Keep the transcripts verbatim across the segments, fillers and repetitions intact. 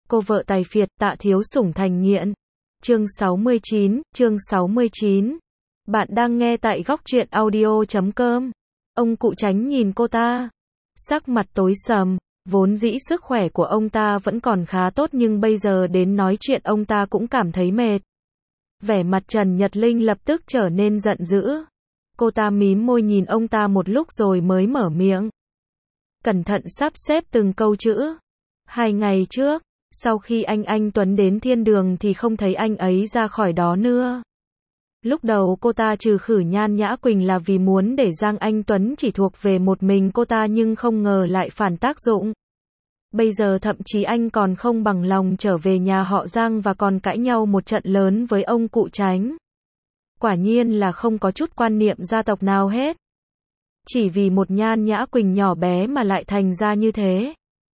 Cô vợ tài phiệt, Tạ Thiếu Sủng thành nghiện. Chương sáu mươi chín, chương sáu mươi chín. Bạn đang nghe tại góc truyện audio chấm com. Ông cụ Tránh nhìn cô ta, sắc mặt tối sầm, vốn dĩ sức khỏe của ông ta vẫn còn khá tốt nhưng bây giờ đến nói chuyện ông ta cũng cảm thấy mệt. Vẻ mặt Trần Nhật Linh lập tức trở nên giận dữ. Cô ta mím môi nhìn ông ta một lúc rồi mới mở miệng. Cẩn thận sắp xếp từng câu chữ. Hai ngày trước, sau khi anh anh Tuấn đến thiên đường thì không thấy anh ấy ra khỏi đó nữa. Lúc đầu cô ta trừ khử Nhan Nhã Quỳnh là vì muốn để Giang Anh Tuấn chỉ thuộc về một mình cô ta nhưng không ngờ lại phản tác dụng. Bây giờ thậm chí anh còn không bằng lòng trở về nhà họ Giang và còn cãi nhau một trận lớn với ông cụ Tránh. Quả nhiên là không có chút quan niệm gia tộc nào hết. Chỉ vì một Nhan Nhã Quỳnh nhỏ bé mà lại thành ra như thế.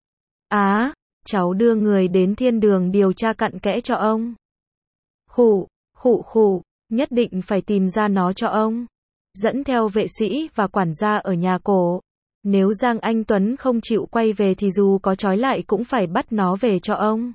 Á, cháu đưa người đến thiên đường điều tra cặn kẽ cho ông. Khụ, khụ khụ, nhất định phải tìm ra nó cho ông. Dẫn theo vệ sĩ và quản gia ở nhà cổ. Nếu Giang Anh Tuấn không chịu quay về thì dù có trói lại cũng phải bắt nó về cho ông.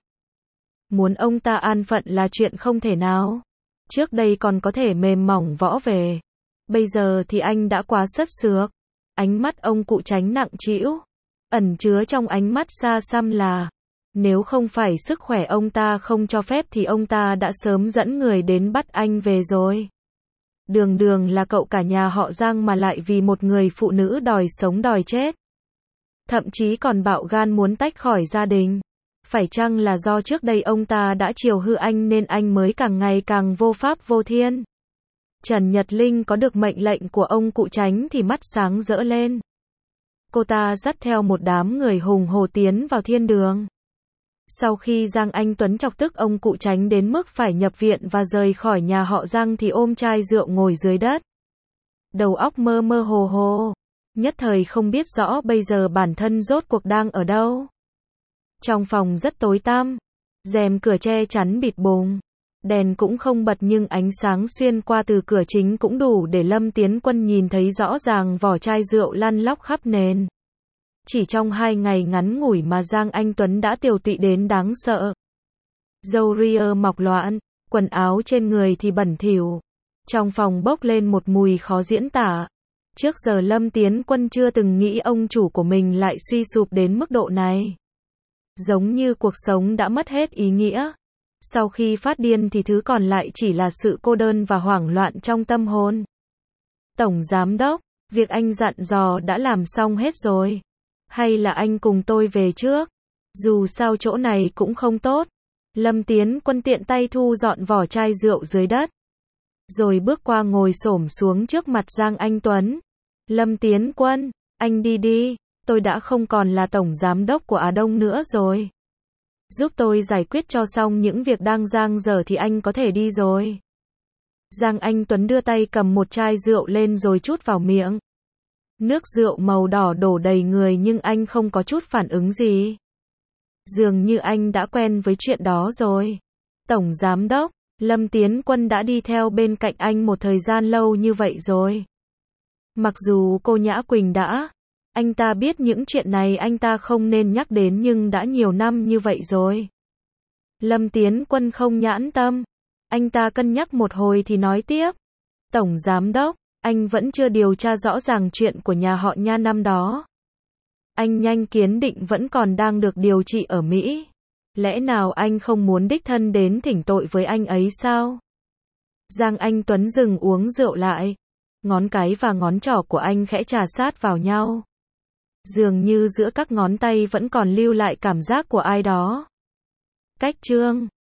Muốn ông ta an phận là chuyện không thể nào. Trước đây còn có thể mềm mỏng võ về. Bây giờ thì anh đã quá sất sược. Ánh mắt ông cụ Tránh nặng trĩu. Ẩn chứa trong ánh mắt xa xăm là, nếu không phải sức khỏe ông ta không cho phép thì ông ta đã sớm dẫn người đến bắt anh về rồi. Đường đường là cậu cả nhà họ Giang mà lại vì một người phụ nữ đòi sống đòi chết. Thậm chí còn bạo gan muốn tách khỏi gia đình. Phải chăng là do trước đây ông ta đã chiều hư anh nên anh mới càng ngày càng vô pháp vô thiên? Trần Nhật Linh có được mệnh lệnh của ông cụ Tránh thì mắt sáng rỡ lên. Cô ta dắt theo một đám người hùng hổ tiến vào thiên đường. Sau khi Giang Anh Tuấn chọc tức ông cụ Tránh đến mức phải nhập viện và rời khỏi nhà họ Giang thì ôm chai rượu ngồi dưới đất. Đầu óc mơ mơ hồ hồ. Nhất thời không biết rõ bây giờ bản thân rốt cuộc đang ở đâu. Trong phòng rất tối tăm. Rèm cửa che chắn bịt bùng. Đèn cũng không bật nhưng ánh sáng xuyên qua từ cửa chính cũng đủ để Lâm Tiến Quân nhìn thấy rõ ràng vỏ chai rượu lăn lóc khắp nền. Chỉ trong hai ngày ngắn ngủi mà Giang Anh Tuấn đã tiều tụy đến đáng sợ. Râu ria mọc loạn, quần áo trên người thì bẩn thỉu. Trong phòng bốc lên một mùi khó diễn tả. Trước giờ Lâm Tiến Quân chưa từng nghĩ ông chủ của mình lại suy sụp đến mức độ này. Giống như cuộc sống đã mất hết ý nghĩa. Sau khi phát điên thì thứ còn lại chỉ là sự cô đơn và hoảng loạn trong tâm hồn. Tổng Giám Đốc, việc anh dặn dò đã làm xong hết rồi. Hay là anh cùng tôi về trước? Dù sao chỗ này cũng không tốt. Lâm Tiến Quân tiện tay thu dọn vỏ chai rượu dưới đất. Rồi bước qua ngồi xổm xuống trước mặt Giang Anh Tuấn. Lâm Tiến Quân, anh đi đi, tôi đã không còn là tổng giám đốc của Á Đông nữa rồi. Giúp tôi giải quyết cho xong những việc đang dang dở thì anh có thể đi rồi. Giang Anh Tuấn đưa tay cầm một chai rượu lên rồi trút vào miệng. Nước rượu màu đỏ đổ đầy người nhưng anh không có chút phản ứng gì. Dường như anh đã quen với chuyện đó rồi. Tổng Giám Đốc, Lâm Tiến Quân đã đi theo bên cạnh anh một thời gian lâu như vậy rồi. Mặc dù cô Nhã Quỳnh đã, anh ta biết những chuyện này anh ta không nên nhắc đến nhưng đã nhiều năm như vậy rồi. Lâm Tiến Quân không nhãn tâm. Anh ta cân nhắc một hồi thì nói tiếp. Tổng Giám Đốc, anh vẫn chưa điều tra rõ ràng chuyện của nhà họ Nha năm đó. Anh Nhanh Kiến Định vẫn còn đang được điều trị ở Mỹ. Lẽ nào anh không muốn đích thân đến thỉnh tội với anh ấy sao? Giang Anh Tuấn dừng uống rượu lại. Ngón cái và ngón trỏ của anh khẽ chà sát vào nhau. Dường như giữa các ngón tay vẫn còn lưu lại cảm giác của ai đó. Cách chương